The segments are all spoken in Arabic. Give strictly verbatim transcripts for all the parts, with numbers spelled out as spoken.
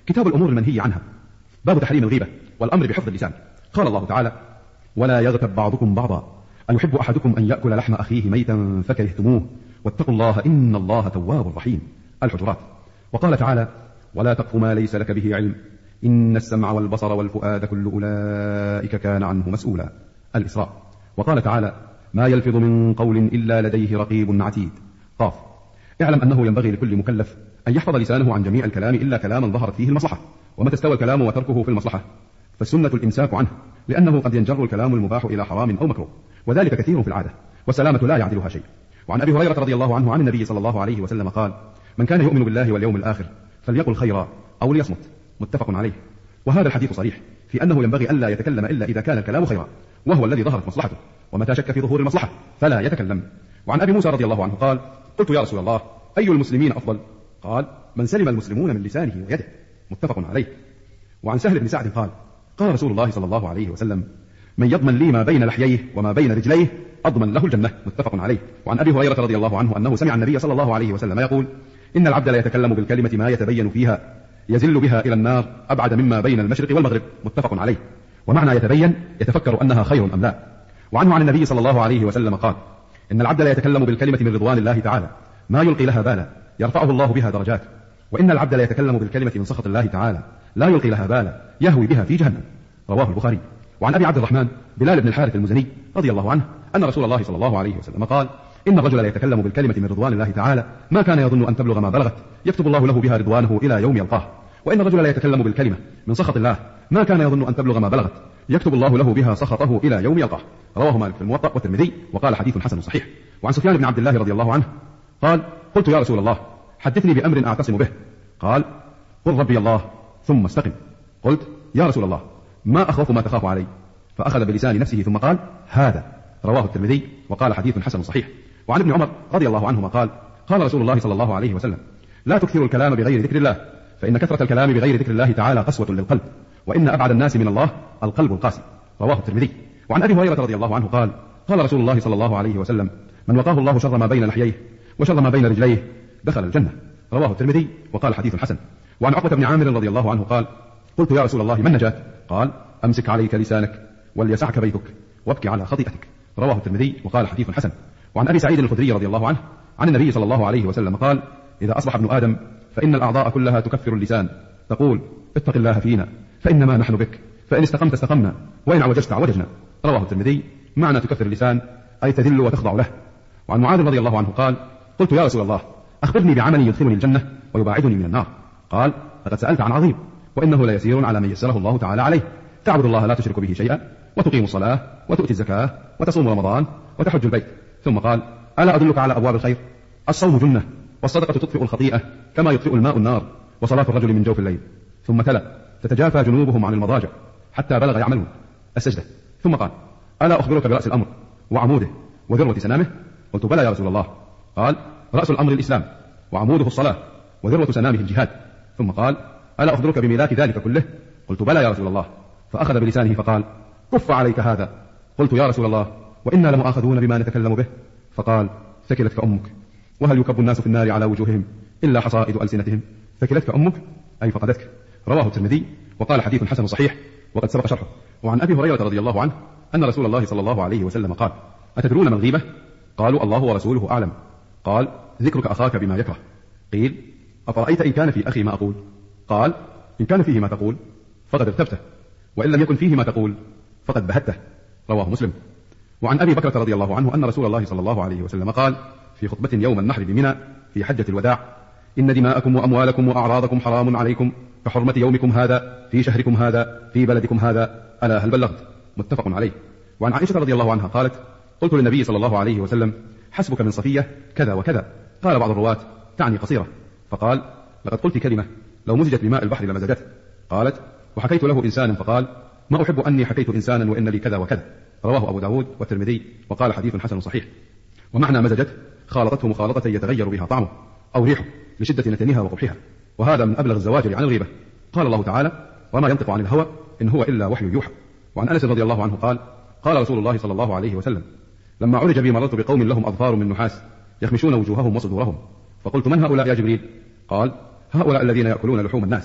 كتاب الأمور المنهي عنها، باب تحريم الغيبة والأمر بحفظ اللسان. قال الله تعالى: ولا يغتب بعضكم بعضا أيحب أحدكم أن يأكل لحم أخيه ميتا فكرهتموه واتقوا الله إن الله تواب رحيم. الحجرات. وقال تعالى: ولا تقف ما ليس لك به علم إن السمع والبصر والفؤاد كل أولئك كان عنه مسؤولا. الإسراء. وقال تعالى: ما يلفظ من قول إلا لديه رقيب عتيد. قاف. اعلم أنه ينبغي لكل مكلف أن يحفظ لسانه عن جميع الكلام إلا كلاما ظهرت فيه المصلحة، ومتى استوى الكلام وتركه في المصلحة فالسنة الإمساك عنه، لأنه قد ينجر الكلام المباح إلى حرام أو مكروه، وذلك كثير في العادة، والسلامة لا يعدلها شيء. وعن أبي هريرة رضي الله عنه عن النبي صلى الله عليه وسلم قال: من كان يؤمن بالله واليوم الآخر فليقل خيرا أو ليصمت. متفق عليه. وهذا الحديث صريح في أنه ينبغي ألا يتكلم إلا إذا كان الكلام خيرا، وهو الذي ظهرت مصلحته، ومتى شك في ظهور المصلحة فلا يتكلم. وعن أبي موسى رضي الله عنه قال: قلت يا رسول الله أي المسلمين أفضل؟ قال: من سلم المسلمون من لسانه ويده. متفق عليه. وعن سهل بن سعد قال: قال رسول الله صلى الله عليه وسلم: من يضمن لي ما بين لحييه وما بين رجليه أضمن له الجنة. متفق عليه. وعن أبي هريرة رضي الله عنه أنه سمع النبي صلى الله عليه وسلم يقول: إن العبد لا يتكلم بالكلمة ما يتبين فيها يزل بها إلى النار أبعد مما بين المشرق والمغرب. متفق عليه. ومعنى يتبين يتفكر أنها خير أم لا. وعنه عن النبي صلى الله عليه وسلم قال: إن العبد لا يتكلم بالكلمة من رضوان الله تعالى ما يلقي لها بالا يرفعه الله بها درجات، وإن العبد لا يتكلم بالكلمة من سخط الله تعالى لا يلقي لها بالا يهوي بها في جهنم. رواه البخاري. وعن أبي عبد الرحمن بلال بن الحارث المزني رضي الله عنه أن رسول الله صلى الله عليه وسلم قال: إن الرجل لا يتكلم بالكلمة من رضوان الله تعالى ما كان يظن أن تبلغ ما بلغت يكتب الله له بها رضوانه إلى يوم يلقاه، وإن الرجل لا يتكلم بالكلمة من سخط الله ما كان يظن أن تبلغ ما بلغت يكتب الله له بها سخطه إلى يوم يلقاه. رواه مالك في الموطأ والترمذي وقال حديث حسن صحيح. وعن سفيان بن عبد الله رضي الله عنه قال: قلت يا رسول الله حدثني بأمر أعتصم به. قال: قل ربي الله ثم استقم. قلت: يا رسول الله ما أخوف ما تخاف علي؟ فأخذ بلسان نفسه ثم قال: هذا. رواه الترمذي وقال حديث حسن صحيح. وعن ابن عمر رضي الله عنهما قال: قال رسول الله صلى الله عليه وسلم: لا تكثروا الكلام بغير ذكر الله، فإن كثرة الكلام بغير ذكر الله تعالى قسوة للقلب، وإن أبعد الناس من الله القلب القاسي. رواه الترمذي. وعن أبي هريرة رضي الله عنه قال: قال رسول الله صلى الله عليه وسلم: من وقاه الله شر ما بين لحييه وشر ما بين رجليه دخل الجنة. رواه الترمذي وقال حديث حسن. وعن عقبة بن عامر رضي الله عنه قال: قلت يا رسول الله ما النجاة؟ قال: أمسك عليك لسانك وليسعك بيتك وابكي على خطيئتك. رواه الترمذي وقال حديث حسن. وعن أبي سعيد الخدري رضي الله عنه عن النبي صلى الله عليه وسلم قال: إذا أصبح ابن آدم فإن الأعضاء كلها تكفر اللسان، تقول: اتق الله فينا فإنما نحن بك، فإن استقمت استقمنا وإن عوججت عوججنا. رواه الترمذي. معنى تكفر اللسان أي تذل وتخضع له. وعن معاذ رضي الله عنه قال: قلت يا رسول الله أخبرني بعمل يدخلني الجنة ويباعدني من النار. قال: لقد سألت عن عظيم، وإنه لا يسير على من يسره الله تعالى عليه، تعبد الله لا تشرك به شيئا وتقيم الصلاة وتؤتي الزكاة وتصوم رمضان وتحج البيت. ثم قال: ألا أدلك على أبواب الخير؟ الصوم جنة، والصدقة تطفئ الخطيئة كما يطفئ الماء النار، وصلاة الرجل من جوف الليل. ثم تلا: تتجافى جنوبهم عن المضاجع حتى بلغ يعملون السجدة. ثم قال: ألا أخبرك برأس الأمر وعموده وذروة سنامه؟ قلت: بلى يا رسول الله. قال: رأس الأمر الإسلام، وعموده الصلاة، وذروة سنامه الجهاد. ثم قال: ألا أخبرك بملاك ذلك كله؟ قلت: بلى يا رسول الله. فأخذ بلسانه فقال: كف عليك هذا. قلت: يا رسول الله وإنا لمؤاخذون بما نتكلم به. فقال: ثكلتك أمك، وهل يكب الناس في النار على وجوههم إلا حصائد ألسنتهم؟ ثكلتك أمك أي فقدتك. رواه الترمذي وقال حديث حسن صحيح وقد سبق شرحه. وعن أبي هريرة رضي الله عنه أن رسول الله صلى الله عليه وسلم قال: أتدرون ما الغيبة؟ قالوا: الله ورسوله أعلم. قال: ذكرك أخاك بما يكره. قيل: أفرأيت إن كان في أخي ما أقول؟ قال: إن كان فيه ما تقول فقد اغتبته، وإن لم يكن فيه ما تقول فقد بهته. رواه مسلم. وعن أبي بكرة رضي الله عنه أن رسول الله صلى الله عليه وسلم قال في خطبة يوم النحر بمنى في حجة الوداع: إن دماءكم وأموالكم وأعراضكم حرام عليكم كحرمة يومكم هذا في شهركم هذا في بلدكم هذا، ألا هل بلغت؟ متفق عليه. وعن عائشة رضي الله عنها قالت: قلت للنبي صلى الله عليه وسلم: حسبك من صفية كذا وكذا. قال بعض الرواة: تعني قصيرة. فقال: لقد قلت كلمة لو مزجت بماء البحر لمزجته. قالت: وحكيت له إنسان فقال: ما أحب أني حكيت إنسانا وإن لي كذا وكذا. رواه أبو داود والترمذي وقال حديث حسن صحيح. ومعنى مزجت خالطته مخالطة يتغير بها طعمه أو ريحه لشدة نتنها وقبحها، وهذا من أبلغ الزواجر عن الغيبة. قال الله تعالى: وما ينطق عن الهوى إن هو إلا وحي يوحى. وعن أنس رضي الله عنه قال: قال رسول الله صلى الله عليه وسلم: لما عرج بي مررت بقوم لهم أظفار من نحاس يخمشون وجوههم وصدورهم، فقلت: من هؤلاء يا جبريل؟ قال: هؤلاء الذين يأكلون لحوم الناس.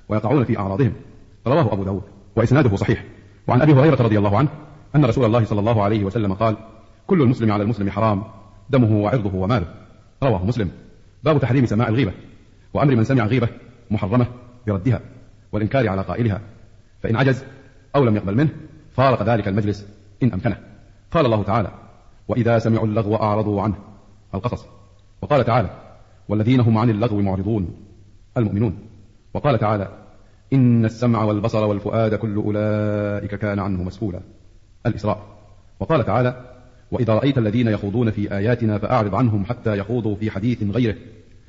ويقعون في أعراضهم. رواه أبو داود وإسناده صحيح. وعن أبي هريرة رضي الله عنه أن رسول الله صلى الله عليه وسلم قال: كل المسلم على المسلم حرام، دمه وعرضه وماله. رواه مسلم. باب تحريم سماع الغيبة، وأمر من سمع غيبة محرمة بردها والإنكار على قائلها، فإن عجز أو لم يقبل منه فارق ذلك المجلس إن أمكنه. قال الله تعالى: وإذا سمعوا اللغو أعرضوا عنه، القصص. وقال تعالى: والذين هم عن اللغو معرضون، المؤمنون. وقال تعالى: إن السمع والبصر والفؤاد كل أولئك كان عنه مسؤولا، الإسراء. وقال تعالى: وإذا رأيت الذين يخوضون في آياتنا فأعرض عنهم حتى يخوضوا في حديث غيره،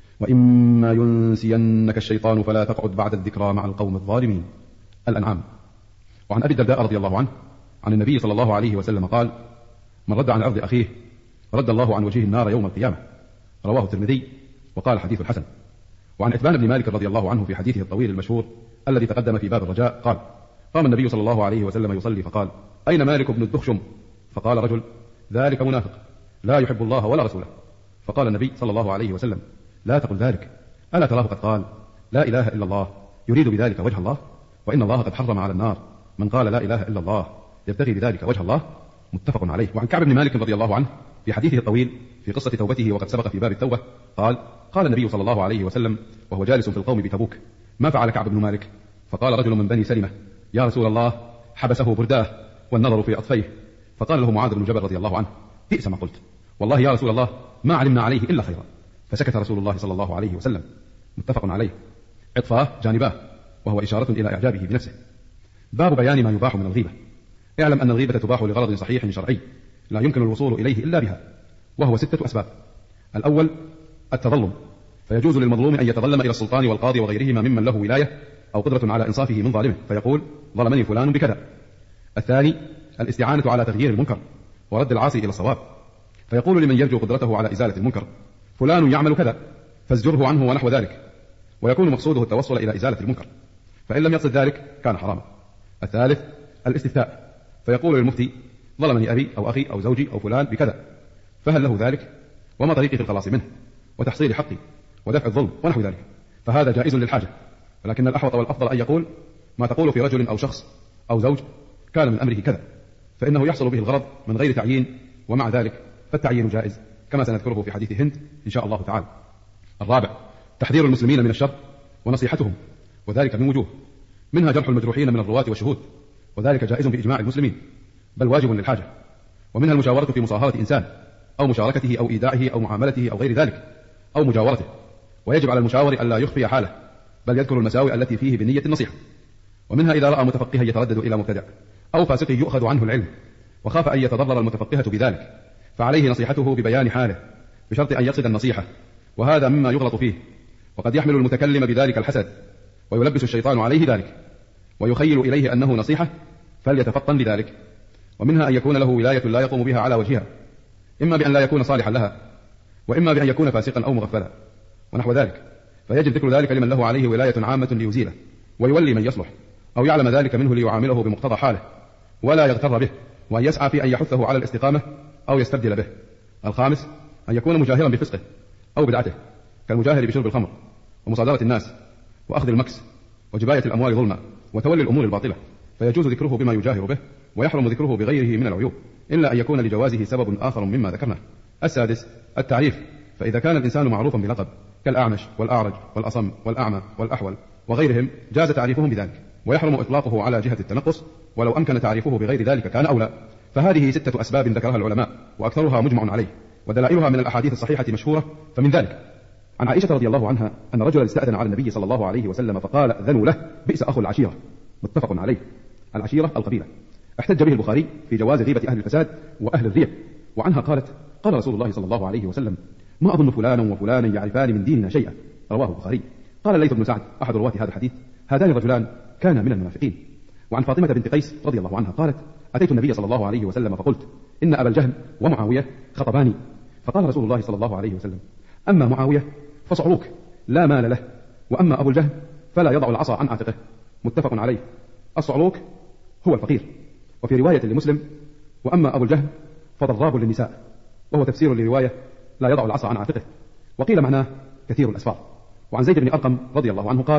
وإما ينسينك الشيطان فلا تقعد بعد الذكرى مع القوم الظالمين، الأنعام. وعن أبي الدرداء رضي الله عنه عن النبي صلى الله عليه وسلم قال: من رد عن عرض أخيه رد الله عن وجهه النار يوم القيامة. رواه الترمذي وقال حديث حسن. وعن عتبان بن مالك رضي الله عنه في حديثه الطويل المشهور الذي تقدم في باب الرجاء قال: قام النبي صلى الله عليه وسلم يصلي فقال: أين مالك بن الدخشم؟ فقال رجل: ذلك منافق لا يحب الله ولا رسوله. فقال النبي صلى الله عليه وسلم: لا تقل ذلك، ألا تراه قد قال لا إله إلا الله يريد بذلك وجه الله، وإن الله قد حرم على النار من قال لا إله إلا الله يبتغي بذلك وجه الله، متفق عليه. وعن كعب بن مالك رضي الله عنه في حديثه الطويل في قصة توبته وقد سبق في باب التوبة قال: قال النبي صلى الله عليه وسلم وهو جالس في القوم بتبوك: ما فعل كعب بن مالك؟ فقال رجل من بني سلمة: يا رسول الله، حبسه برداه والنظر في أطفيه. فقال له معاذ بن جبل رضي الله عنه: بئس ما قلت، والله يا رسول الله ما علمنا عليه إلا خيرا. فسكت رسول الله صلى الله عليه وسلم، متفق عليه. عطفاه جانباه، وهو إشارة إلى إعجابه بنفسه. باب بيان ما يباح من الغيبة. اعلم أن الغيبة تباح لغرض صحيح شرعي لا يمكن الوصول إليه إلا بها، وهو ستة أسباب. الأول التظلم، فيجوز للمظلوم أن يتظلم إلى السلطان والقاضي وغيرهما ممن له ولاية أو قدرة على إنصافه من ظالمه فيقول: ظلمني فلان بكذا. الثاني الاستعانة على تغيير المنكر ورد العاصي إلى الصواب، فيقول لمن يرجو قدرته على إزالة المنكر: فلان يعمل كذا فازجره عنه ونحو ذلك، ويكون مقصوده التوصل إلى إزالة المنكر، فإن لم يقصد ذلك كان حراما. الثالث الاستفتاء، فيقول للمفتي: ظلمني أبي أو أخي أو زوجي أو فلان بكذا، فهل له ذلك؟ وما طريقي في الخلاص منه وتحصيل حقي ودفع الظلم ونحو ذلك، فهذا جائز للحاجة. ولكن الأحوط والأفضل أن يقول ما تقول في رجل أو شخص أو زوج كان من أمره كذا، فإنه يحصل به الغرض من غير تعيين، ومع ذلك فالتعيين جائز كما سنذكره في حديث هند إن شاء الله تعالى. الرابع تحذير المسلمين من الشر ونصيحتهم، وذلك من وجوه، منها جرح المجروحين من الرواة والشهود، وذلك جائز بإجماع المسلمين بل واجب للحاجة. ومنها المشاورة في مصاهرة إنسان أو مشاركته أو إيداعه أو معاملته أو غير ذلك أو مجاورته، ويجب على المشاور ألا يخفي حاله بل يذكر المساوئ التي فيه بنية النصيحة. ومنها إذا رأى متفقها يتردد إلى مبتدع أو فاسق يؤخذ عنه العلم وخاف أن يتضرر المتفقهة بذلك، فعليه نصيحته ببيان حاله بشرط أن يقصد النصيحة، وهذا مما يغلط فيه، وقد يحمل المتكلم بذلك الحسد ويلبس الشيطان عليه ذلك ويخيل إليه أنه نصيحة فليتفطن لذلك. ومنها أن يكون له ولاية لا يقوم بها على وجهها، إما بأن لا يكون صالحا لها، وإما بأن يكون فاسقا أو مغفلا ونحو ذلك، فيجب ذكر ذلك لمن له عليه ولاية عامة ليزيله ويولي من يصلح أو يعلم ذلك منه ليعامله بمقتضى حاله ولا يغتر به، وأن يسعى في أن يحثه على الاستقامة أو يستبدل به. الخامس أن يكون مجاهرا بفسقه أو بدعته، كالمجاهر بشرب الخمر ومصادرة الناس وأخذ المكس وجباية الأموال ظلما وتولي الأمور الباطلة، فيجوز ذكره بما يجاهر به ويحرم ذكره بغيره من العيوب إلا أن يكون لجوازه سبب آخر مما ذكرنا. السادس التعريف، فإذا كان الإنسان معروفا بلقب كالأعمش والأعرج والأصم والأعمى والأحول وغيرهم جاز تعريفهم بذلك، ويحرم إطلاقه على جهة التنقص، ولو أمكن تعريفه بغير ذلك كان أولى. فهذه ستة أسباب ذكرها العلماء وأكثرها مجمع عليه، ودلائلها من الأحاديث الصحيحة مشهورة. فمن ذلك عن عائشة رضي الله عنها أن رجلا استأذن على النبي صلى الله عليه وسلم فقال: أذنوا له بئس أخو العشيرة، متفق عليه. العشيرة القبيلة. احتج به البخاري في جواز غيبة أهل الفساد وأهل الريع. وعنها قالت: قال رسول الله صلى الله عليه وسلم: ما أظن فلانا وفلانا يعرفان من ديننا شيئا، رواه البخاري. قال الليث بن سعد أحد رواة هذا الحديث: هذان الرجلان كانا من المنافقين. وعن فاطمة بنت قيس رضي الله عنها قالت: أتيت النبي صلى الله عليه وسلم فقلت: إن أبا الجهل ومعاوية خطباني. فقال رسول الله صلى الله عليه وسلم: أما معاوية فصعلوك لا مال له، وأما أبو الجهل فلا يضع العصا عن عاتقه، متفق عليه. الصعلوك هو الفقير. وفي رواية لمسلم: وأما أبو الجهل فضراب للنساء، وهو تفسير لرواية لا يضع العصا عن عاتقه، وقيل معناه كثير الأسفار. وعن زيد بن أرقم رضي الله عنه قال: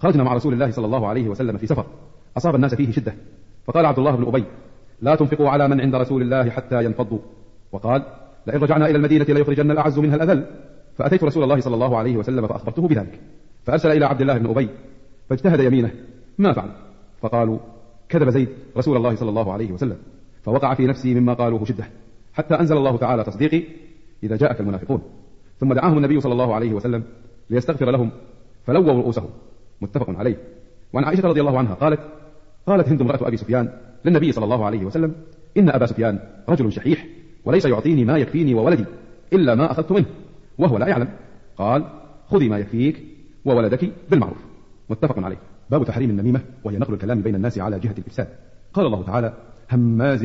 خرجنا مع رسول الله صلى الله عليه وسلم في سفر أصاب الناس فيه شدة، فقال عبد الله بن أبي: لا تنفقوا على من عند رسول الله حتى ينفضوا. وقال: لئن رجعنا إلى المدينة ليخرجن الأعز منها الأذل. فأتيت رسول الله صلى الله عليه وسلم فأخبرته بذلك، فأرسل إلى عبد الله بن أبي فاجتهد يمينه ما فعل، فقالوا: كذب زيد رسول الله صلى الله عليه وسلم. فوقع في نفسي مما قالوه شدة، حتى أنزل الله تعالى تصديقي: إذا جاءك المنافقون. ثم دعاهم النبي صلى الله عليه وسلم ليستغفر لهم فلووا رؤوسهم. متفق عليه. وعن عائشة رضي الله عنها قالت: قالت هند امرأة أبي سفيان للنبي صلى الله عليه وسلم: إن أبا سفيان رجل شحيح، وليس يعطيني ما يكفيني وولدي إلا ما أخذت منه وهو لا يعلم. قال: خذي ما يكفيك وولدك بالمعروف. متفق عليه. باب تحريم النميمة، وهي نقل الكلام بين الناس على جهة الإفساد. قال الله تعالى: هماز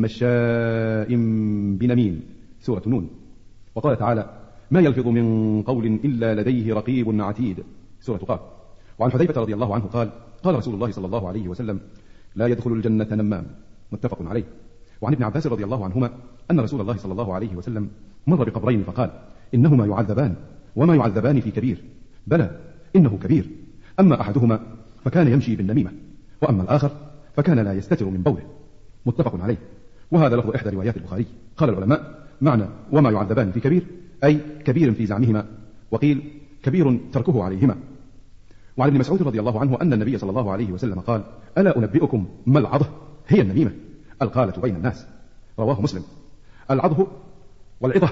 مشاء بنميم، سورة نون. وقال تعالى: ما يلفظ من قول إلا لديه رقيب عتيد، سورة قاف. وعن حذيفة رضي الله عنه قال: قال رسول الله صلى الله عليه وسلم: لا يدخل الجنة نمام. متفق عليه. وعن ابن عباس رضي الله عنهما أن رسول الله صلى الله عليه وسلم مر بقبرين فقال: إنهما يعذبان وما يعذبان في كبير، بلى إنه كبير، أما أحدهما فكان يمشي بالنميمة، وأما الآخر فكان لا يستتر من بوله. متفق عليه. وهذا لفظ إحدى روايات البخاري. قال العلماء: معنى وما يعذبان في كبير أي كبير في زعمهما، وقيل كبير تركه عليهما. وعن ابن مسعود رضي الله عنه أن النبي صلى الله عليه وسلم قال: ألا أنبئكم ما العضه؟ هي النميمة القالة بين الناس. رواه مسلم. العضه والعضه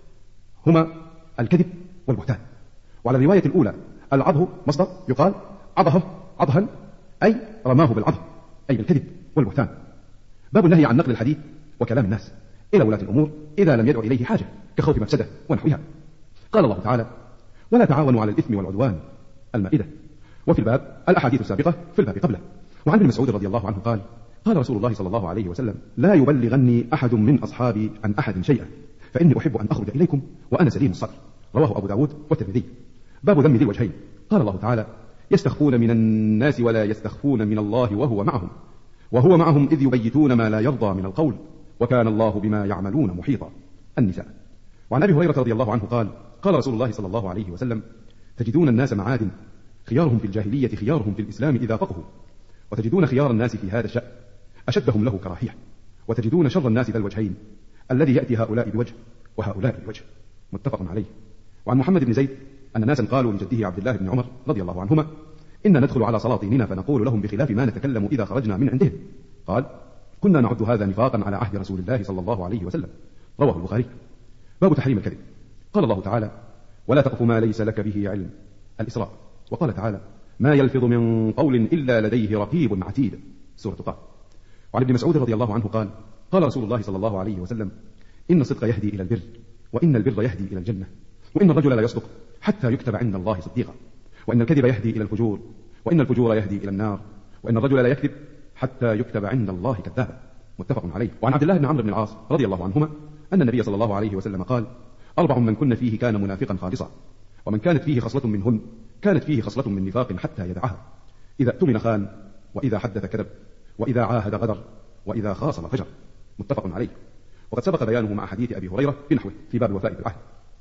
هما الكذب والبهتان. وعلى الرواية الأولى العضه مصدر يقال عضه عضها، أي رماه بالعضه، أي بالكذب والبهتان. باب النهي عن نقل الحديث وكلام الناس إلى ولاة الأمور إذا لم يدعو إليه حاجة كخوف مفسدة ونحوها. قال الله تعالى: ولا تعاونوا على الإثم والعدوان، المائدة. وفي الباب الأحاديث السابقة في الباب قبله. وعن ابن مسعود رضي الله عنه قال: قال رسول الله صلى الله عليه وسلم: لا يبلغني أحد من أصحابي عن أحد شيئا، فإني أحب أن أخرج إليكم وأنا سليم الصدر. رواه أبو داود والترمذي. باب ذم ذي الوجهين. قال الله تعالى: يستخفون من الناس ولا يستخفون من الله وهو معهم وهو معهم إذ يبيتون ما لا يرضى من القول وكان الله بما يعملون محيطا، النساء. وعن أبي هريرة رضي الله عنه قال: قال رسول الله صلى الله عليه وسلم: تجدون الناس معادن، خيارهم في الجاهلية خيارهم في الإسلام إذا فقهوا، وتجدون خيار الناس في هذا الشأن أشدهم له كراهية، وتجدون شر الناس ذا الوجهين الذي يأتي هؤلاء بوجه وهؤلاء بوجه. متفق عليه. وعن محمد بن زيد أن ناسا قالوا لجده عبد الله بن عمر رضي الله عنهما: إن ندخل على سلاطيننا فنقول لهم بخلاف ما نتكلم إذا خرجنا من عندهم. قال: كنا نعد هذا نفاقا على عهد رسول الله صلى الله عليه وسلم. رواه البخاري. باب تحريم الكذب. قال الله تعالى: ولا تقف ما ليس لك به علم، الإسراء. وقال تعالى: ما يلفظ من قول إلا لديه رقيب عتيد، سورة طه. وعن ابن مسعود رضي الله عنه قال: قال رسول الله صلى الله عليه وسلم: إن الصدق يهدي إلى البر، وإن البر يهدي إلى الجنة، وإن الرجل لا يصدق حتى يكتب عند الله صديقا، وإن الكذب يهدي إلى الفجور، وإن الفجور يهدي إلى النار، وإن الرجل لا يكذب حتى يكتب عند الله كذابا. متفق عليه. وعن عبد الله بن عمرو بن العاص رضي الله عنهما أن النبي صلى الله عليه وسلم قال: أربع من كن فيه كان منافقا خالصا، ومن كانت فيه خصلة منهن كانت فيه خصلة من نفاق حتى يدعها: إذا اؤتمن خان، وإذا حدث كذب، وإذا عاهد غدر، وإذا خاصم فجر. متفق عليه. وقد سبق بيانه مع حديث أبي هريرة بنحوه في باب الوفاء بالعهد.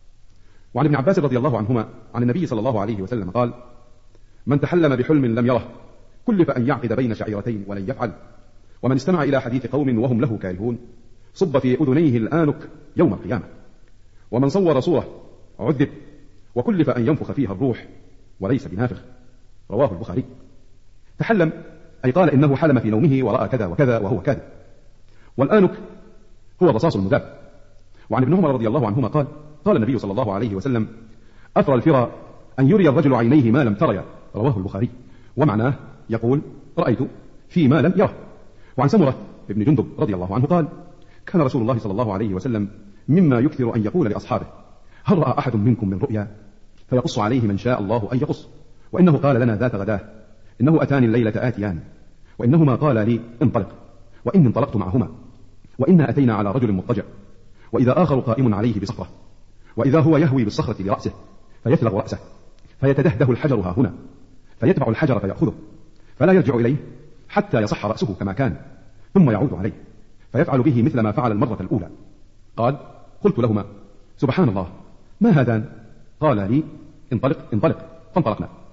وعن ابن عباس رضي الله عنهما عن النبي صلى الله عليه وسلم قال: من تحلم بحلم لم يره كلف أن يعقد بين شعيرتين ولن يفعل، ومن استمع إلى حديث قوم وهم له كارهون صب في أذنيه الآنك يوم القيامة، ومن صور صورة عذب وكلف أن ينفخ فيها الروح وليس بنافخ. رواه البخاري. تحلم أي قال إنه حلم في نومه ورأى كذا وكذا وهو كاذب. والآنك هو الرصاص المذاب. وعن ابن عمر رضي الله عنهما قال: قال النبي صلى الله عليه وسلم: أثر الفرى أن يري الرجل عينيه ما لم تريا. رواه البخاري. ومعناه يقول: رأيت فيما لم يره. وعن سمرة بن جندب رضي الله عنه قال: كان رسول الله صلى الله عليه وسلم مما يكثر أن يقول لأصحابه: هل رأى أحد منكم من رؤيا؟ فيقص عليه من شاء الله أن يقص. وإنه قال لنا ذات غداه: إنه أتاني الليلة آتيان، وإنهما قال لي انطلق، وإني انطلقت معهما، وإنا أتينا على رجل مضطجع، وإذا آخر قائم عليه بصخرة، وإذا هو يهوي بالصخرة لرأسه فيثلغ رأسه، فيتدهده الحجر ها هنا، فيتبع الحجر فيأخذه، فلا يرجع إليه حتى يصح رأسه كما كان، ثم يعود عليه فيفعل به مثل ما فعل المرة الأولى. قال: قلت لهما: سبحان الله، ما هذان؟ قال لي: انطلق انطلق، فانطلقنا.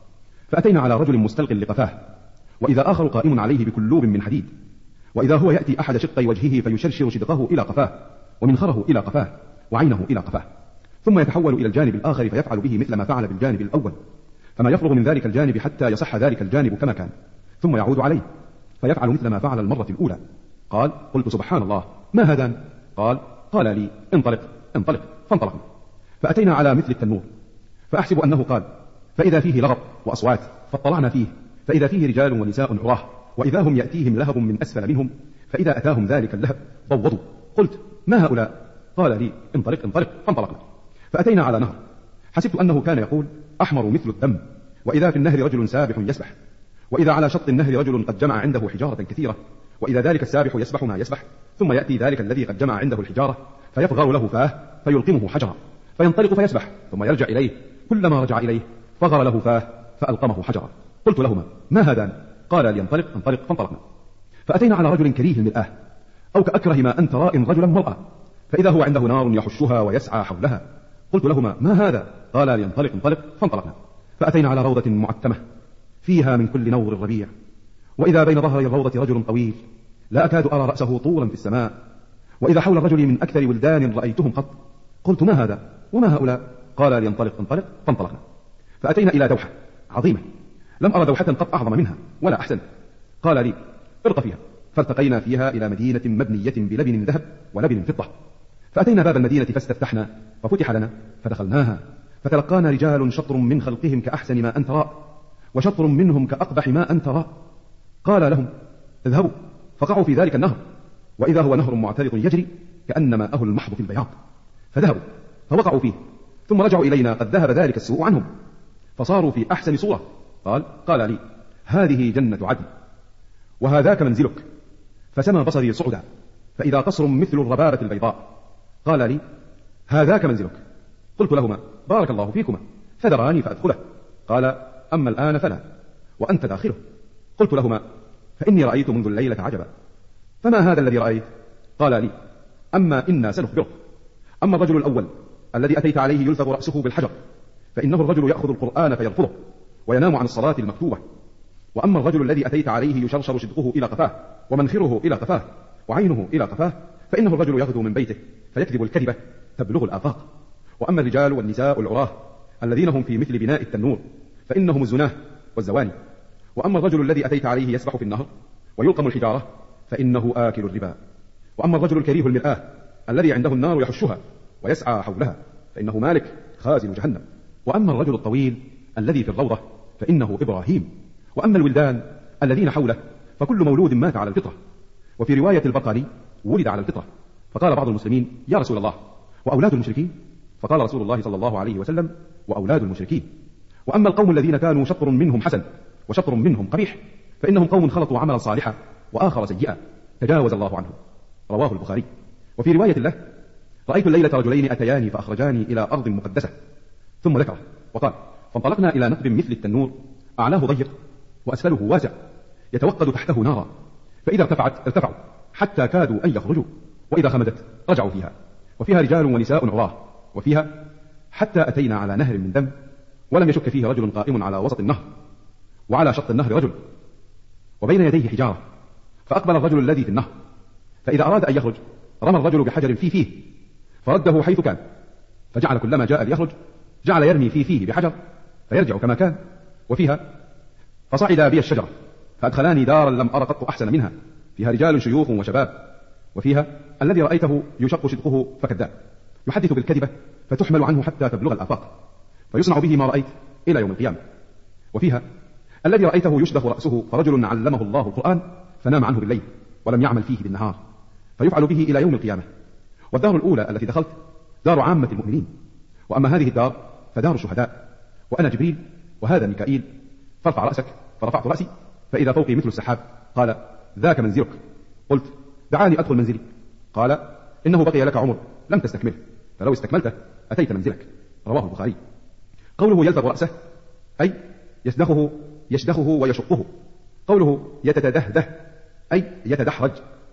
فأتينا على رجل مستلق لقفاه، وإذا آخر قائم عليه بكلوب من حديد، وإذا هو يأتي أحد شقي وجهه فيشرشر شدقه إلى قفاه، ومنخره إلى قفاه، وعينه إلى قفاه، ثم يتحول إلى الجانب الآخر فيفعل به مثل ما فعل بالجانب الأول، فما يفرغ من ذلك الجانب حتى يصح ذلك الجانب كما كان، ثم يعود عليه فيفعل مثل ما فعل المرة الأولى. قال: قلت: سبحان الله، ما هذان؟ قال: قال لي: انطلق انطلق، فانطلقنا. فأتينا على مثل التنور، فأحسب أنه قال: فإذا فيه لغط وأصوات، فاطلعنا فيه فإذا فيه رجال ونساء عراه، وإذا هم يأتيهم لهب من أسفل منهم، فإذا أتاهم ذلك اللهب ضوضوا. قلت: ما هؤلاء؟ قال لي: انطلق انطلق، فانطلقنا. فأتينا على نهر، حسبت أنه كان يقول: أحمر مثل الدم، وإذا في النهر رجل سابح يسبح، وإذا على شط النهر رجل قد جمع عنده حجارة كثيرة، وإذا ذلك السابح يسبح ما يسبح، ثم يأتي ذلك الذي قد جمع عنده الحجارة فيفغر له فاه فيلقمه حجرا، فينطلق فيسبح، ثم يرجع إليه، كلما رجع إليه فغر له فاه فألقمه حجرا. قلت لهما: ما هذان؟ قال لي: انطلق انطلق، فانطلقنا. فأتينا على رجل كريه المرآة، أو كأكره ما أنت راء رجلا مرأة، فإذا هو عنده نار يحشها ويسعى حولها. قلت لهما: ما هذا؟ قال لي: انطلق انطلق، فانطلقنا. فأتينا على روضة معتمة فيها من كل نور الربيع، وإذا بين ظهري الروضة رجل طويل لا أكاد أرى رأسه طولا في السماء، وإذا حول الرجل من أكثر ولدان رأيتهم قط. قلت: ما هذا وما هؤلاء؟ قال لي: انطلق انطلق، فانطلقنا. فأتينا إلى دوحة عظيمة لم أرى دوحة قط أعظم منها ولا أحسن. قال لي: ارق فيها. فارتقينا فيها إلى مدينة مبنية بلبن ذهب ولبن فضة. فأتينا باب المدينة فاستفتحنا ففتح لنا فدخلناها، فتلقانا رجال شطر من خلقهم كأحسن ما أنت راء، وشطر منهم كأقبح ما أنت راء. قال لهم: اذهبوا فقعوا في ذلك النهر، وإذا هو نهر معترض يجري كأن ماءه المحض في البياض. فذهبوا فوقعوا فيه، ثم رجعوا إلينا قد ذهب ذلك السوء عنهم، فصاروا في أحسن صورة. قال قال لي: هذه جنة عدن، وهذاك منزلك. فسمى بصري صعدا، فإذا قصر مثل الربابة البيضاء. قال لي: هذاك منزلك. قلت لهما: بارك الله فيكما. فدراني فأدخله. قال: أما الآن فلا، وأنت داخله. قلت لهما: فإني رأيت منذ الليلة عجبا. فما هذا الذي رأيت؟ قال لي: أما إنا سنخبره. أما الرجل الأول الذي أتيت عليه يلفظ رأسه بالحجر، فإنه الرجل يأخذ القرآن فيرفضه وينام عن الصلاة المكتوبة. وأما الرجل الذي أتيت عليه يشرشر شدقه إلى قفاه، ومنخره إلى قفاه، وعينه إلى قفاه، فإنه الرجل يغدو من بيته فيكذب الكذبة تبلغ الآفاق. وأما الرجال والنساء العراه الذين هم في مثل بناء التنور، فإنهم الزناه والزواني. وأما الرجل الذي أتيت عليه يسبح في النهر ويلقم الحجارة، فإنه آكل الربا. وأما الرجل الكريه المرآة الذي عنده النار يحشها ويسعى حولها، فإنه مالك خازن جهنم. وأما الرجل الطويل الذي في الروضة، فإنه إبراهيم. وأما الولدان الذين حوله، فكل مولود مات على الفطرة. وفي رواية البقري: ولد على الفطرة. فقال بعض المسلمين: يا رسول الله، وأولاد المشركين؟ فقال رسول الله صلى الله عليه وسلم: وأولاد المشركين. وأما القوم الذين كانوا شطر منهم حسن وشطر منهم قبيح، فإنهم قوم خلطوا عملا صالحا وآخر سيئا تجاوز الله عنه. رواه البخاري. وفي رواية له: رأيت الليلة رجلين أتياني فأخرجاني إلى أرض مقدسة. ثم ذكر وقال: فانطلقنا إلى نقب مثل التنور، أعلاه ضيق وأسفله واسع، يتوقد تحته نارا، فإذا ارتفعت ارتفعوا حتى كادوا أن يخرجوا، وإذا خمدت رجعوا فيها، وفيها رجال ونساء عراه. وفيها حتى أتينا على نهر من دم، ولم يشك فيه رجل قائم على وسط النهر، وعلى شط النهر رجل، وبين يديه حجارة. فأقبل الرجل الذي في النهر، فإذا أراد أن يخرج رمى الرجل بحجر في فيه فرده حيث كان، فجعل كلما جاء ليخرج جعل يرمي في فيه بحجر فيرجع كما كان. وفيها فصعد بي الشجرة فأدخلاني دارا لم أر قط أحسن منها، فيها رجال شيوخ وشباب. وفيها الذي رأيته يشق شدقه فكذاب، يحدث بالكذبة فتحمل عنه حتى تبلغ الآفاق، فيصنع به ما رأيت إلى يوم القيامة. وفيها الذي رأيته يشدخ رأسه فرجل علمه الله القرآن فنام عنه بالليل ولم يعمل فيه بالنهار، فيفعل به إلى يوم القيامة. والدار الأولى التي دخلت دار عامة المؤمنين، وأما هذه الدار فدار الشهداء. وأنا جبريل وهذا ميكائيل، فارفع رأسك. فرفعت رأسي فإذا فوقي مثل السحاب. قال: ذاك منزلك. قلت: دعاني أدخل منزلي. قال: إنه بقي لك عمر لم تستكمله، فلو استكملته أتيت منزلك. رواه البخاري. قوله يلفظ رأسه أي يشدخه يشدخه ويشقه. قوله يتدهده أي يتدحرج.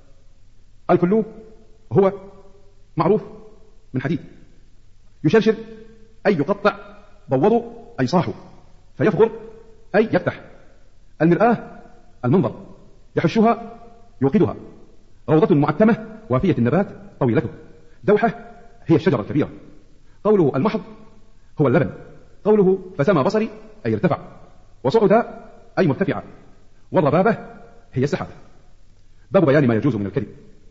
الكلوب هو معروف من حديد. يشرشر أي يقطع، ضوضوا أي صاحوا، فيفغر أي يفتح. المرآة المنظر، يحشها يوقدها. روضة معتمة وافية النبات طويلته. دوحة هي الشجرة الكبيرة. قوله المحض هو اللبن. قوله فسمى بصري أي ارتفع. وصعد أي مرتفع. والربابة هي السحابة. باب بيان ما يجوز من الكذب.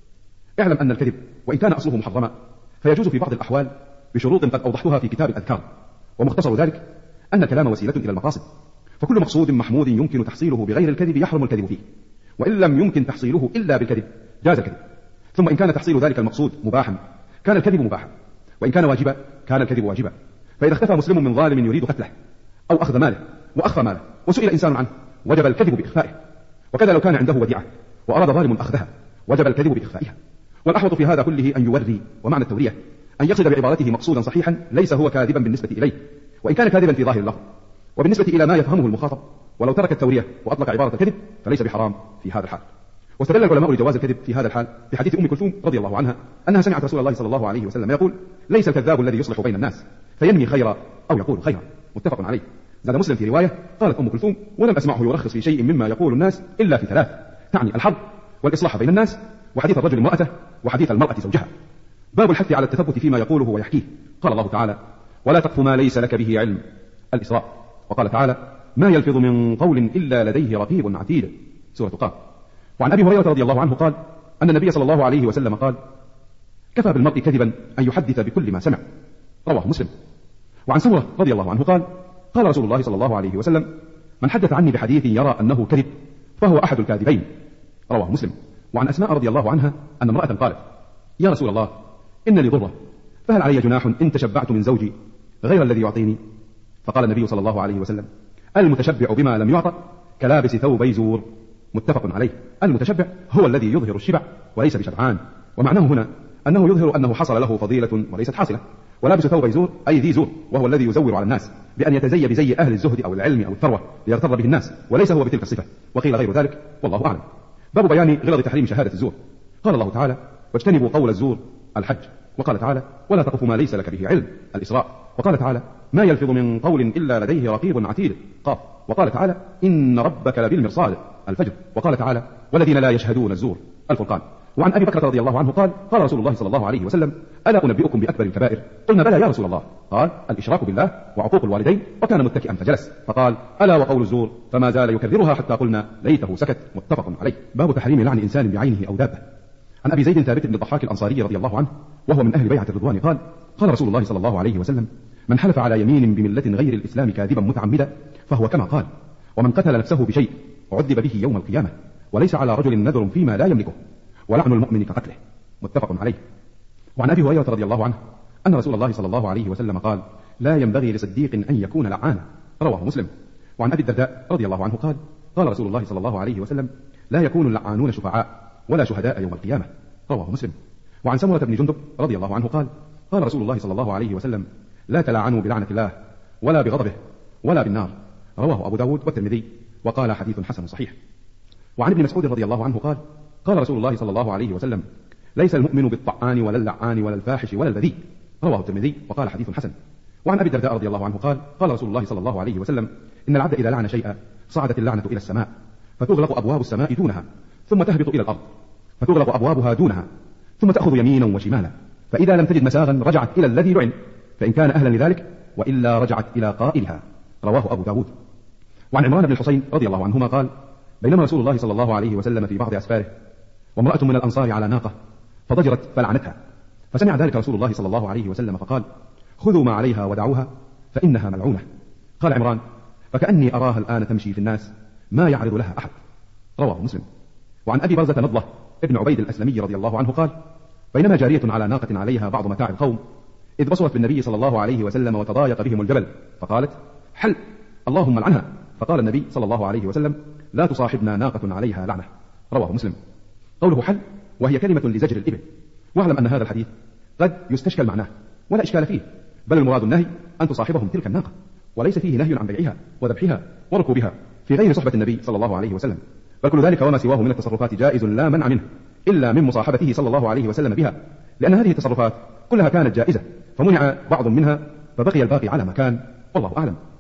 اعلم أن الكذب وإن كان أصله محرما فيجوز في بعض الأحوال بشروط قد أوضحتها في كتاب الأذكار. ومختصر ذلك أن الكلام وسيلة إلى المقاصد، فكل مقصود محمود يمكن تحصيله بغير الكذب يحرم الكذب فيه، وإن لم يمكن تحصيله إلا بالكذب جاز الكذب. ثم إن كان تحصيل ذلك المقصود مباحا كان الكذب مباحا، وإن كان واجبا كان الكذب واجبا. فإذا اختفى مسلم من ظالم يريد قتله أو أخذ ماله وأخفى ماله وسئل إنسان عنه وجب الكذب بإخفائه. وكذا لو كان عنده وديعة وأراد ظالم أخذها وجب الكذب بإخفائها. والأحوط في هذا كله أن يوري، ومعنى التورية أن يقصد بعبارته مقصودا صحيحا ليس هو كاذبا بالنسبة إليه وإن كان كاذبا في ظاهر اللفظ. وبالنسبة إلى ما يفهمه المخاطب ولو ترك التورية وأطلق عبارة الكذب فليس بحرام في هذا الحال. واستدل العلماء لجواز الكذب في هذا الحال في حديث أم كلثوم رضي الله عنها أنها سمعت رسول الله صلى الله عليه وسلم يقول: ليس الكذاب الذي يصلح بين الناس فينمي خيرا أو يقول خيرا. متفق عليه. زاد مسلم في رواية قالت أم كلثوم: ولم أسمعه يرخص في شيء مما يقول الناس إلا في ثلاث، تعني الحظ والإصلاح بين الناس وحديث الرجل امرأته وحديث المرأة زوجها. باب الحث على التثبت فيما يقوله ويحكيه. قال الله تعالى: ولا تقف ما ليس لك به علم. الإسراء. وقال تعالى: ما يلفظ من قول إلا لديه رقيب عتيد. سورة قاف. وعن أبي هريرة رضي الله عنه قال أن النبي صلى الله عليه وسلم قال: كفى بالمرء كذبا أن يحدث بكل ما سمع. رواه مسلم. وعن سمرة رضي الله عنه قال: قال رسول الله صلى الله عليه وسلم: من حدث عني بحديث يرى أنه كذب فهو أحد الكاذبين. رواه مسلم. وعن أسماء رضي الله عنها أن امرأة قالت: يا رسول الله إن لي ضرة فهل علي جناح إن تشبعت من زوجي غير الذي يعطيني؟ فقال النبي صلى الله عليه وسلم: المتشبع بما لم يعطى كلابس ثوبي زور. متفق عليه. المتشبع هو الذي يظهر الشبع وليس بشبعان، ومعناه هنا أنه يظهر أنه حصل له فضيلة وليست حاصلة. ولابس ثوبي زور أي ذي زور، وهو الذي يزور على الناس بأن يتزي بزي أهل الزهد أو العلم أو الثروة ليغتر به الناس، وليس هو بتلك الصفة. وقيل غير ذلك والله أعلم. باب بيان غلظ تحريم شهادة الزور. قال الله تعالى: واجتنبوا قول الزور. الحج. وقال تعالى: ولا تقف ما ليس لك به علم. الإسراء. وقال تعالى: ما يلفظ من قول إلا لديه رقيب عتيد. قاف. وقال تعالى: إن ربك لبالمرصاد. الفجر. وقال تعالى: والذين لا يشهدون الزور. الفرقان. وعن أبي بكر رضي الله عنه قال: قال رسول الله صلى الله عليه وسلم: ألا أنبئكم بأكبر الكبائر؟ قلنا: بلى يا رسول الله. قال: الإشراك بالله وعقوق الوالدين. وكان متكئا فجلس فقال: ألا وقول الزور؟ فما زال يكررها حتى قلنا: ليته سكت. متفق عليه. باب تحريم لعن إنسان بعينه أو دابة. عن أبي زيد ثابت بن الضحاك الأنصاري رضي الله عنه وهو من أهل بيعة الرضوان قال: قال رسول الله صلى الله عليه وسلم: من حلف على يمين بملة غير الإسلام كاذبا متعمدا فهو كما قال، ومن قتل نفسه بشيء عذب به يوم القيامة، وليس على رجل نذر فيما لا يملكه، ولعن المؤمن كقتله. متفق عليه. وعن أبي هريرة رضي الله عنه أن رسول الله صلى الله عليه وسلم قال: لا ينبغي لصديق أن يكون لعانا. رواه مسلم. وعن أبي الدرداء رضي الله عنه قال: قال رسول الله صلى الله عليه وسلم: لا يكون اللعانون شفعاء ولا شهداء يوم القيامة. رواه مسلم. وعن سمرة بن جندب رضي الله عنه قال: قال رسول الله صلى الله عليه وسلم: لا تلعنوا بلعنة الله ولا بغضبه ولا بالنار. رواه أبو داود والترمذي وقال حديث حسن صحيح. وعن ابن مسعود رضي الله عنه قال: قال رسول الله صلى الله عليه وسلم: ليس المؤمن بالطعان ولا اللعان ولا الفاحش ولا البذيء. رواه الترمذي وقال حديث حسن. وعن أبي الدرداء رضي الله عنه قال: قال رسول الله صلى الله عليه وسلم: إن العبد إذا لعن شيئا صعدت اللعنة إلى السماء فتغلق أبواب السماء دونها ثم تهبط إلى الأرض فتغلق أبوابها دونها ثم تأخذ يمينا وشمالا، فإذا لم تجد مساغا رجعت إلى الذي لعن فإن كان أهلا لذلك، وإلا رجعت إلى قائلها. رواه أبو داود. وعن عمران بن الحصين رضي الله عنهما قال: بينما رسول الله صلى الله عليه وسلم في بعض أسفاره وامرأة من الأنصار على ناقة فضجرت فلعنتها، فسمع ذلك رسول الله صلى الله عليه وسلم فقال: خذوا ما عليها ودعوها فإنها ملعونة. قال عمران: فكأني أراها الآن تمشي في الناس ما يعرض لها أحد. رواه مسلم. وعن أبي برزة نضلة ابن عبيد الأسلمي رضي الله عنه قال: بينما جارية على ناقة عليها بعض متاع القوم إذ بصرت بالنبي صلى الله عليه وسلم وتضايق بهم الجبل فقالت: حل اللهم لعنها. فقال النبي صلى الله عليه وسلم: لا تصاحبنا ناقة عليها لعنة. رواه مسلم. قوله حل وهي كلمة لزجر الإبل. واعلم أن هذا الحديث قد يستشكل معناه ولا إشكال فيه، بل المراد النهي أن تصاحبهم تلك الناقة، وليس فيه نهي عن بيعها وذبحها وركوبها في غير صحبة النبي صلى الله عليه وسلم، بل كل ذلك وما سواه من التصرفات جائز لا منع منه إلا من مصاحبته صلى الله عليه وسلم بها، لأن هذه التصرفات كلها كانت جائزة فمنع بعض منها فبقي الباقي على ما كان، والله أعلم.